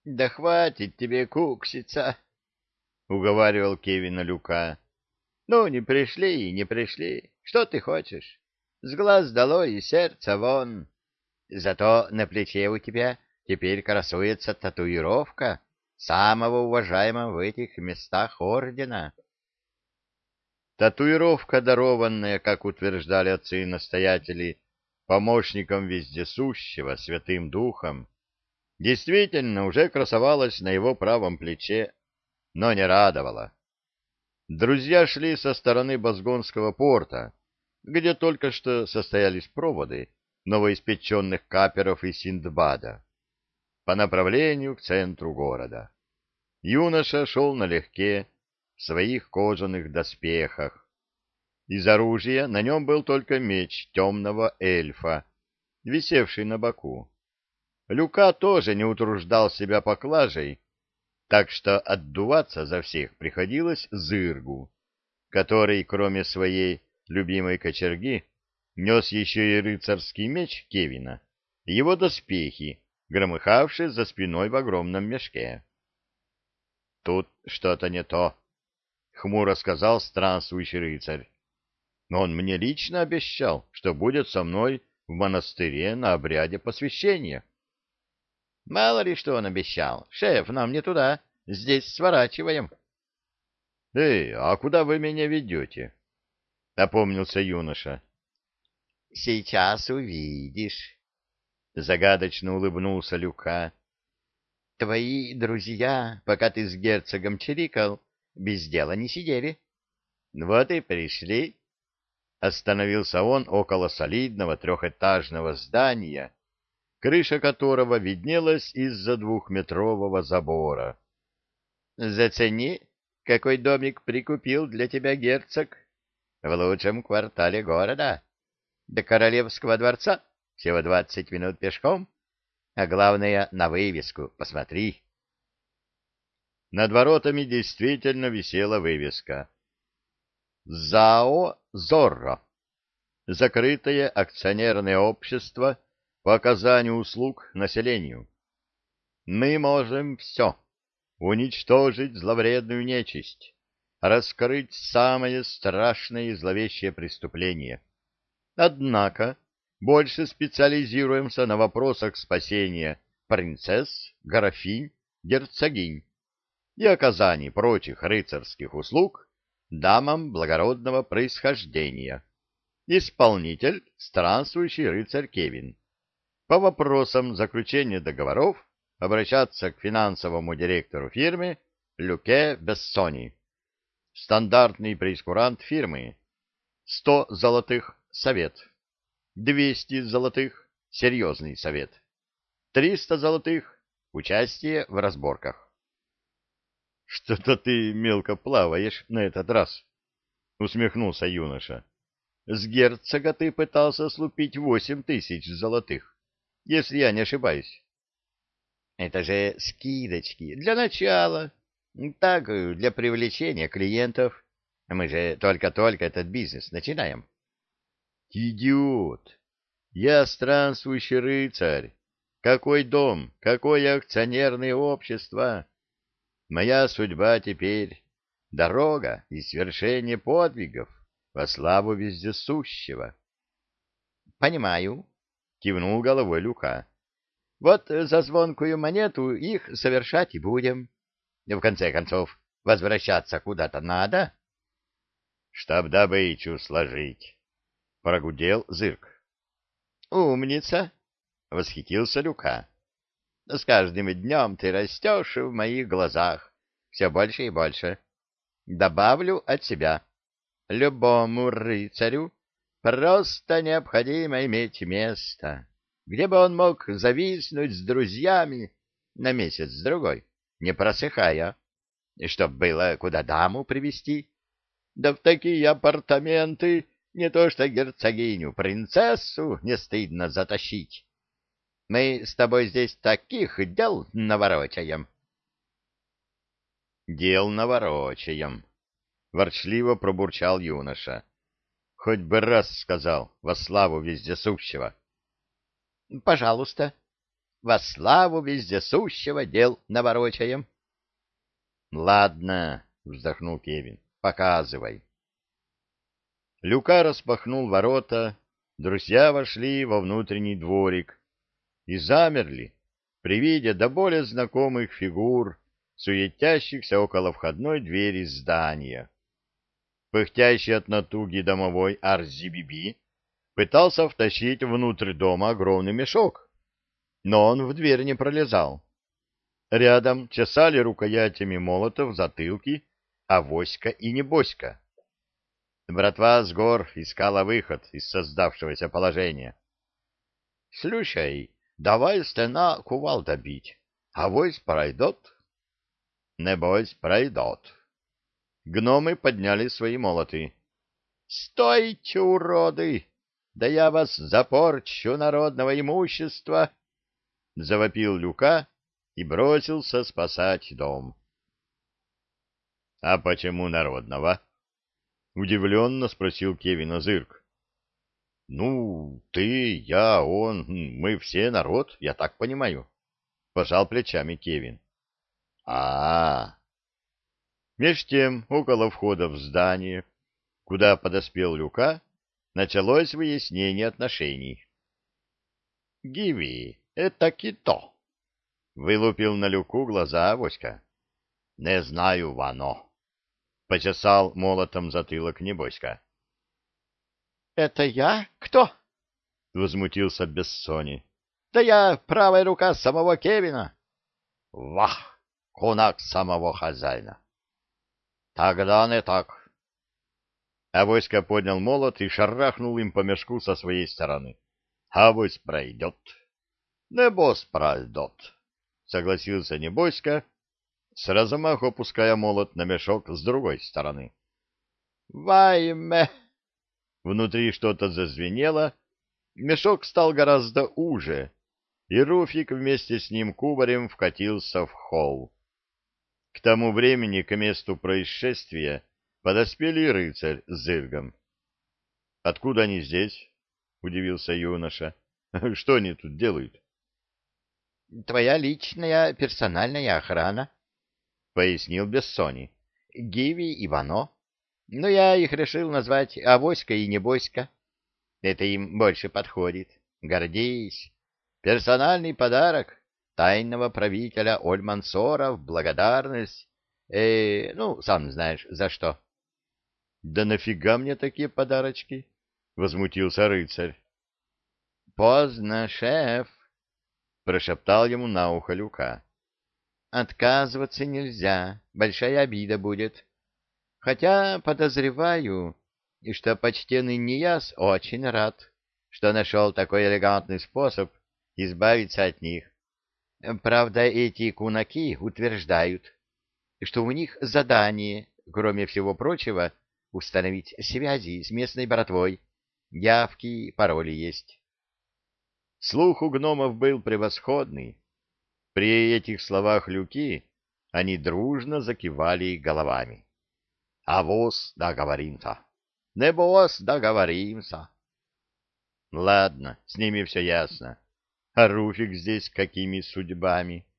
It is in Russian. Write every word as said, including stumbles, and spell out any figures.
— Да хватит тебе кукситься, — уговаривал Кевина Люка. — Ну, не пришли и не пришли. Что ты хочешь? С глаз долой и сердца вон. Зато на плече у тебя теперь красуется татуировка самого уважаемого в этих местах ордена. Татуировка, дарованная, как утверждали отцы и настоятели, помощником вездесущего, Святым Духом, действительно уже красовалась на его правом плече, но не радовала. Друзья шли со стороны Бозгонского порта, где только что состоялись проводы новоиспеченных каперов из Синдбада, по направлению к центру города. Юноша шел налегке, в своих кожаных доспехах. Из оружия на нем был только меч темного эльфа, висевший на боку. Люка тоже не утруждал себя поклажей, так что отдуваться за всех приходилось Зыргу, который, кроме своей любимой кочерги, нес еще и рыцарский меч Кевина и его доспехи, громыхавшие за спиной в огромном мешке. — Тут что-то не то, — хмуро сказал странствующий рыцарь. — Но он мне лично обещал, что будет со мной в монастыре на обряде посвящения. — Мало ли что он обещал. Шеф, нам не туда. Здесь сворачиваем. — Эй, а куда вы меня ведете? — опомнился юноша. — Сейчас увидишь, — загадочно улыбнулся Люка. — Твои друзья, пока ты с герцогом чирикал, без дела не сидели. — Вот и пришли. Остановился он около солидного трехэтажного здания, крыша которого виднелась из-за двухметрового забора. — Зацени, какой домик прикупил для тебя герцог в лучшем квартале города. До Королевского дворца всего двадцать минут пешком, а главное, на вывеску посмотри. Над воротами действительно висела вывеска «ЗАО «Зорро». Закрытое акционерное общество по оказанию услуг населению. Мы можем все. Уничтожить зловредную нечисть, раскрыть самое страшное и зловещее преступление. Однако больше специализируемся на вопросах спасения принцесс, графинь, герцогинь и оказании прочих рыцарских услуг дамам благородного происхождения. Исполнитель — странствующий рыцарь Кевин. По вопросам заключения договоров обращаться к финансовому директору фирмы Люке Бессони. Стандартный прейскурант фирмы. сто золотых — совет. двести золотых — серьезный совет. триста золотых — участие в разборках. — Что-то ты мелко плаваешь на этот раз, — усмехнулся юноша. — С герцога ты пытался слупить восемь тысяч золотых, если я не ошибаюсь. Это же скидочки для начала, так, для привлечения клиентов. Мы же только-только этот бизнес начинаем. Идиот! Я странствующий рыцарь. Какой дом, какое акционерное общество? Моя судьба теперь — дорога и свершение подвигов во славу вездесущего. — Понимаю, — кивнул головой Люка. Вот за звонкую монету их совершать и будем. В конце концов, возвращаться куда-то надо. — Чтоб добычу сложить, — прогудел Зырк. — Умница! — восхитился Люка. — С каждым днем ты растешь в моих глазах все больше и больше. Добавлю от себя. Любому рыцарю просто необходимо иметь место, где бы он мог зависнуть с друзьями на месяц-другой, не просыхая, и чтоб было куда даму привести. Да в такие апартаменты не то что герцогиню, принцессу не стыдно затащить. Мы с тобой здесь таких дел наворочаем. — Дел наворочаем, — ворчливо пробурчал юноша. — Хоть бы раз сказал во славу вездесущего. — Пожалуйста. во славу вездесущего дел наворочаем. — Ладно, — вздохнул Кевин, — показывай. Люка распахнул ворота, друзья вошли во внутренний дворик и замерли при виде до боли знакомых фигур, суетящихся около входной двери здания. Пыхтящий от натуги домовой Арзибиби пытался втащить внутрь дома огромный мешок, но он в дверь не пролезал. Рядом чесали рукоятями молотов затылки Авоська и Небоська. Братва с гор искала выход из создавшегося положения. — Слушай, давай стена кувалда бить, авось пройдет. — Небось, пройдет. Гномы подняли свои молоты. — Стойте, уроды! Да я вас запорчу народного имущества! — завопил Люка и бросился спасать дом. — А почему народного? — удивленно спросил Кевин Зырк. — Ну, ты, я, он, мы все народ, я так понимаю. Пожал плечами Кевин. — А-а-а! Меж тем, около входа в здание, куда подоспел Люка, началось выяснение отношений. — Гиви, это кито! — вылупил на Люку глаза Авоська. — Не знаю, Вано. — почесал молотом затылок Небоська. — Это я? Кто? — возмутился Бессони. — Да я правая рука самого Кевина. — Вах! Кунак самого хозяина. — Тогда не так. Авоська поднял молот и шарахнул им по мешку со своей стороны. — Авось пройдет. — Небось пройдет, — согласился Небоська, с размаху опуская молот на мешок с другой стороны. «Вайме!» Внутри что-то зазвенело, мешок стал гораздо уже, и Руфик вместе с ним кубарем вкатился в холл. К тому времени к месту происшествия подоспели и рыцарь с Зыргом. «Откуда они здесь?» — удивился юноша. «Что они тут делают?» «Твоя личная персональная охрана», — пояснил Бессони. — Гиви и Вано. Но я их решил назвать Авоська и Небоська. Это им больше подходит. Гордись. Персональный подарок тайного правителя Оль-Мансора в благодарность. Э, ну, сам знаешь, за что. — Да нафига мне такие подарочки? — возмутился рыцарь. — Поздно, шеф, — прошептал ему на ухо Люка. Отказываться нельзя, большая обида будет. Хотя подозреваю, и что почтенный Нияс очень рад, что нашел такой элегантный способ избавиться от них. Правда, эти кунаки утверждают, что у них задание, кроме всего прочего, установить связи с местной братвой. Явки, пароли есть. Слух у гномов был превосходный. При этих словах Люки они дружно закивали головами. — Авось договоримся. Небось договоримся. — Ладно, с ними все ясно. А Руфик здесь какими судьбами?